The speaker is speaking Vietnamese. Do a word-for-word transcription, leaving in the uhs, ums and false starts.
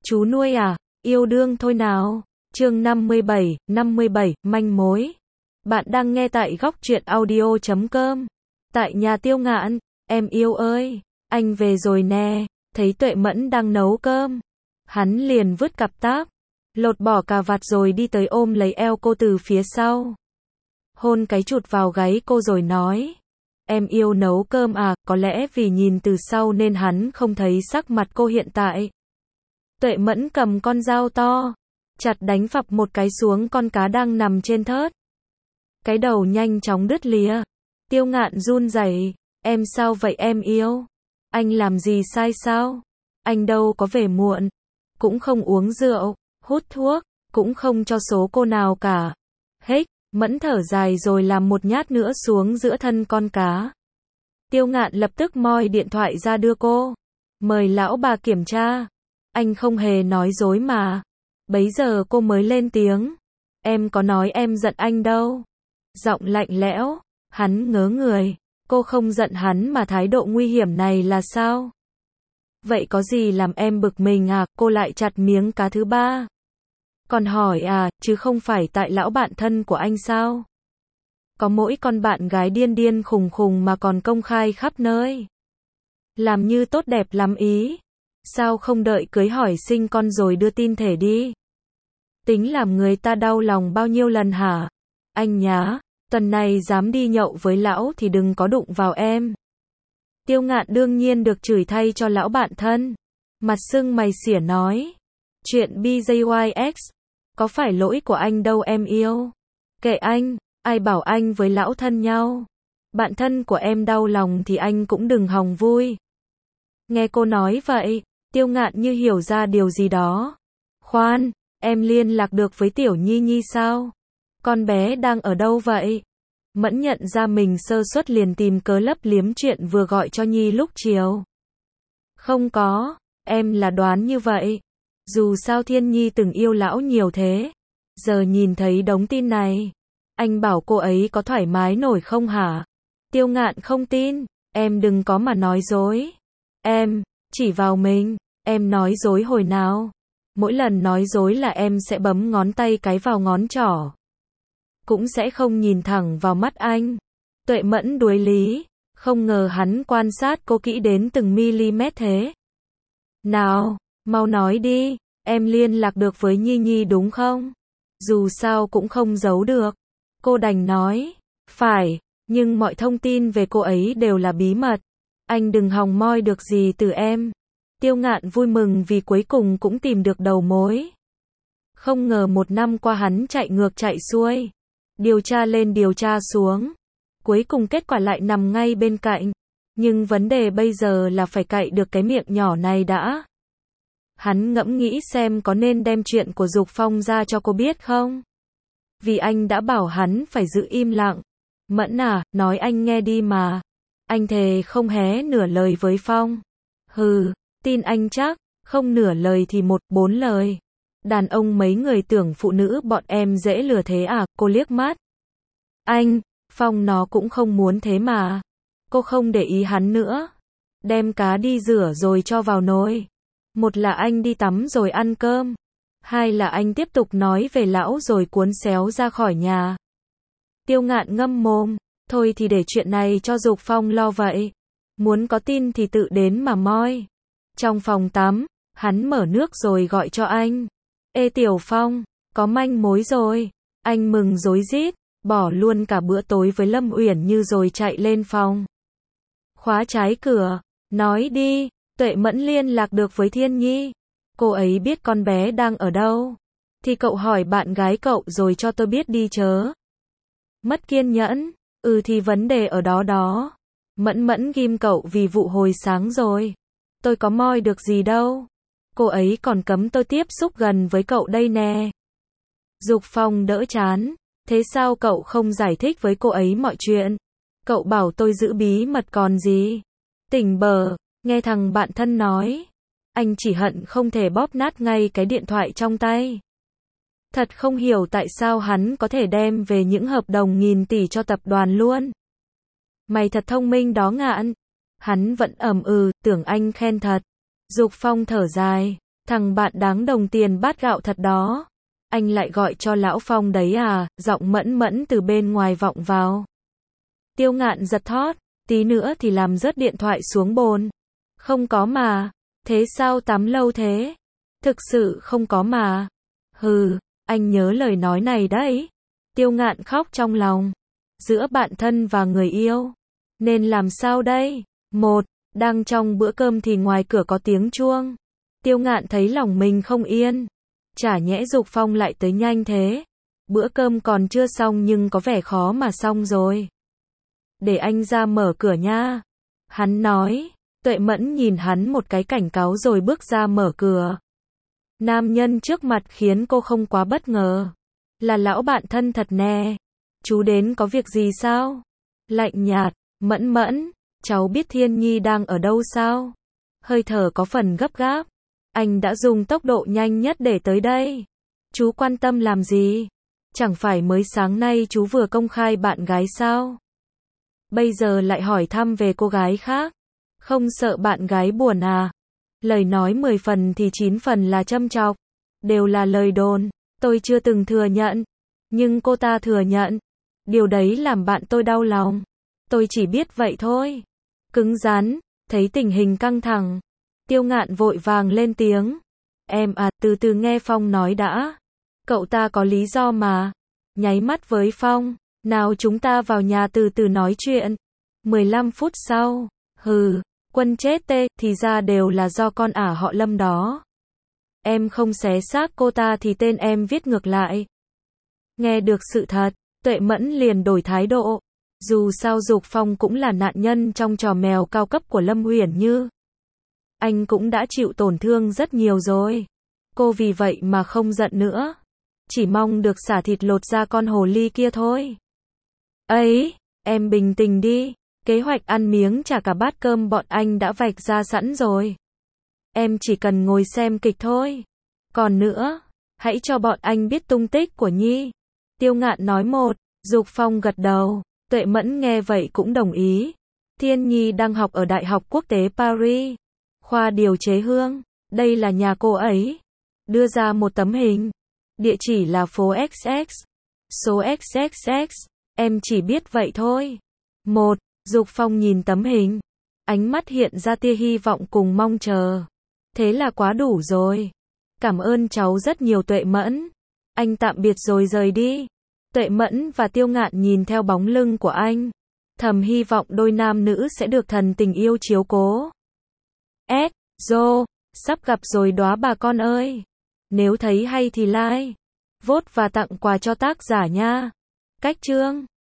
Chú nuôi à, yêu đương thôi nào. Chương năm mươi bảy, năm mươi bảy, manh mối. Bạn đang nghe tại góc truyện audio chấm com. Tại nhà Tiêu Ngạn, em yêu ơi, anh về rồi nè. Thấy Tuệ Mẫn đang nấu cơm, hắn liền vứt cặp táp, lột bỏ cà vạt rồi đi tới ôm lấy eo cô từ phía sau. Hôn cái chụt vào gáy cô rồi nói, em yêu nấu cơm à, có lẽ vì nhìn từ sau nên hắn không thấy sắc mặt cô hiện tại. Tuệ Mẫn cầm con dao to, chặt đánh phập một cái xuống con cá đang nằm trên thớt. Cái đầu nhanh chóng đứt lìa. Tiêu Ngạn run rẩy, em sao vậy em yêu? Anh làm gì sai sao? Anh đâu có về muộn, cũng không uống rượu, hút thuốc, cũng không cho số cô nào cả. Hếch, Mẫn thở dài rồi làm một nhát nữa xuống giữa thân con cá. Tiêu Ngạn lập tức moi điện thoại ra đưa cô. Mời lão bà kiểm tra. Anh không hề nói dối mà. Bấy giờ cô mới lên tiếng. Em có nói em giận anh đâu. Giọng lạnh lẽo. Hắn ngớ người. Cô không giận hắn mà thái độ nguy hiểm này là sao? Vậy có gì làm em bực mình à? Cô lại chặt miếng cá thứ ba. Còn hỏi à, chứ không phải tại lão bạn thân của anh sao? Có mỗi con bạn gái điên điên khùng khùng mà còn công khai khắp nơi. Làm như tốt đẹp lắm ý. Sao không đợi cưới hỏi sinh con rồi đưa tin thể đi? Tính làm người ta đau lòng bao nhiêu lần hả? Anh nhá, tuần này dám đi nhậu với lão thì đừng có đụng vào em. Tiêu Ngạn đương nhiên được chửi thay cho lão bạn thân. Mặt sưng mày xỉa nói. Chuyện bê gi i ích, có phải lỗi của anh đâu em yêu. Kệ anh, ai bảo anh với lão thân nhau. Bạn thân của em đau lòng thì anh cũng đừng hòng vui. Nghe cô nói vậy, Tiêu Ngạn như hiểu ra điều gì đó. Khoan, em liên lạc được với Tiểu Nhi Nhi sao? Con bé đang ở đâu vậy? Mẫn nhận ra mình sơ suất liền tìm cớ lấp liếm chuyện vừa gọi cho Nhi lúc chiều. Không có, em là đoán như vậy. Dù sao Thiên Nhi từng yêu lão nhiều thế. Giờ nhìn thấy đống tin này, anh bảo cô ấy có thoải mái nổi không hả? Tiêu Ngạn không tin, em đừng có mà nói dối. Em, chỉ vào mình, em nói dối hồi nào? Mỗi lần nói dối là em sẽ bấm ngón tay cái vào ngón trỏ. Cũng sẽ không nhìn thẳng vào mắt anh. Tuệ Mẫn đuối lý, không ngờ hắn quan sát cô kỹ đến từng mm thế. Nào, mau nói đi, em liên lạc được với Nhi Nhi đúng không? Dù sao cũng không giấu được. Cô đành nói, phải, nhưng mọi thông tin về cô ấy đều là bí mật. Anh đừng hòng moi được gì từ em. Tiêu Ngạn vui mừng vì cuối cùng cũng tìm được đầu mối. Không ngờ một năm qua hắn chạy ngược chạy xuôi. Điều tra lên điều tra xuống. Cuối cùng kết quả lại nằm ngay bên cạnh. Nhưng vấn đề bây giờ là phải cạy được cái miệng nhỏ này đã. Hắn ngẫm nghĩ xem có nên đem chuyện của Dục Phong ra cho cô biết không? Vì anh đã bảo hắn phải giữ im lặng. Mẫn à, nói anh nghe đi mà. Anh thề không hé nửa lời với Phong. Hừ, tin anh chắc, không nửa lời thì một bốn lời. Đàn ông mấy người tưởng phụ nữ bọn em dễ lừa thế à? Cô liếc mắt. Anh, Phong nó cũng không muốn thế mà. Cô không để ý hắn nữa. Đem cá đi rửa rồi cho vào nồi. Một là anh đi tắm rồi ăn cơm. Hai là anh tiếp tục nói về lão rồi cuốn xéo ra khỏi nhà. Tiêu Ngạn ngâm mồm. Thôi thì để chuyện này cho Dục Phong lo vậy. Muốn có tin thì tự đến mà moi. Trong phòng tắm, hắn mở nước rồi gọi cho anh. Ê Tiểu Phong, có manh mối rồi. Anh mừng rối rít, bỏ luôn cả bữa tối với Lâm Uyển Như rồi chạy lên phòng. Khóa trái cửa, nói đi, Tuệ Mẫn liên lạc được với Thiên Nhi. Cô ấy biết con bé đang ở đâu. Thì cậu hỏi bạn gái cậu rồi cho tôi biết đi chớ. Mất kiên nhẫn, ừ thì vấn đề ở đó đó. Mẫn Mẫn ghim cậu vì vụ hồi sáng rồi. Tôi có moi được gì đâu. Cô ấy còn cấm tôi tiếp xúc gần với cậu đây nè. Dục Phong đỡ chán. Thế sao cậu không giải thích với cô ấy mọi chuyện? Cậu bảo tôi giữ bí mật còn gì? Tỉnh bờ, nghe thằng bạn thân nói. Anh chỉ hận không thể bóp nát ngay cái điện thoại trong tay. Thật không hiểu tại sao hắn có thể đem về những hợp đồng nghìn tỷ cho tập đoàn luôn. Mày thật thông minh đó Ngạn. Hắn vẫn ầm ừ, tưởng anh khen thật. Dục Phong thở dài. Thằng bạn đáng đồng tiền bát gạo thật đó. Anh lại gọi cho Lão Phong đấy à, giọng mẫn mẫn từ bên ngoài vọng vào. Tiêu Ngạn giật thót, tí nữa thì làm rớt điện thoại xuống bồn. Không có mà. Thế sao tắm lâu thế? Thực sự không có mà. Hừ, anh nhớ lời nói này đấy. Tiêu Ngạn khóc trong lòng. Giữa bạn thân và người yêu. Nên làm sao đây? Một, đang trong bữa cơm thì ngoài cửa có tiếng chuông. Tiêu Ngạn thấy lòng mình không yên. Chả nhẽ Dục Phong lại tới nhanh thế. Bữa cơm còn chưa xong nhưng có vẻ khó mà xong rồi. Để anh ra mở cửa nha. Hắn nói. Tuệ Mẫn nhìn hắn một cái cảnh cáo rồi bước ra mở cửa. Nam nhân trước mặt khiến cô không quá bất ngờ. Là lão bạn thân thật nè. Chú đến có việc gì sao? Lạnh nhạt, Mẫn Mẫn, cháu biết Thiên Nhi đang ở đâu sao? Hơi thở có phần gấp gáp. Anh đã dùng tốc độ nhanh nhất để tới đây. Chú quan tâm làm gì? Chẳng phải mới sáng nay chú vừa công khai bạn gái sao? Bây giờ lại hỏi thăm về cô gái khác. Không sợ bạn gái buồn à? Lời nói mười phần thì chín phần là châm chọc. Đều là lời đồn. Tôi chưa từng thừa nhận. Nhưng cô ta thừa nhận. Điều đấy làm bạn tôi đau lòng. Tôi chỉ biết vậy thôi. Cứng rắn. Thấy tình hình căng thẳng. Tiêu Ngạn vội vàng lên tiếng. Em à, từ từ nghe Phong nói đã. Cậu ta có lý do mà. Nháy mắt với Phong. Nào chúng ta vào nhà từ từ nói chuyện. mười lăm phút sau. Hừ. Quân chết tê, thì ra đều là do con ả họ Lâm đó. Em không xé xác cô ta thì tên em viết ngược lại. Nghe được sự thật, Tuệ Mẫn liền đổi thái độ. Dù sao Dục Phong cũng là nạn nhân trong trò mèo cao cấp của Lâm Uyển Như. Anh cũng đã chịu tổn thương rất nhiều rồi. Cô vì vậy mà không giận nữa. Chỉ mong được xả thịt lột ra con hồ ly kia thôi. Ấy, em bình tĩnh đi. Kế hoạch ăn miếng trả cả bát cơm bọn anh đã vạch ra sẵn rồi. Em chỉ cần ngồi xem kịch thôi. Còn nữa, hãy cho bọn anh biết tung tích của Nhi. Tiêu Ngạn nói một, Dục Phong gật đầu. Tuệ Mẫn nghe vậy cũng đồng ý. Thiên Nhi đang học ở Đại học Quốc tế Paris. Khoa điều chế hương. Đây là nhà cô ấy. Đưa ra một tấm hình. Địa chỉ là phố ích ích. Số ích ích ích. Em chỉ biết vậy thôi. Một. Dục Phong nhìn tấm hình. Ánh mắt hiện ra tia hy vọng cùng mong chờ. Thế là quá đủ rồi. Cảm ơn cháu rất nhiều Tuệ Mẫn. Anh tạm biệt rồi rời đi. Tuệ Mẫn và Tiêu Ngạn nhìn theo bóng lưng của anh. Thầm hy vọng đôi nam nữ sẽ được thần tình yêu chiếu cố. S. Dô. Sắp gặp rồi đóa bà con ơi. Nếu thấy hay thì like, vote và tặng quà cho tác giả nha. Cách chương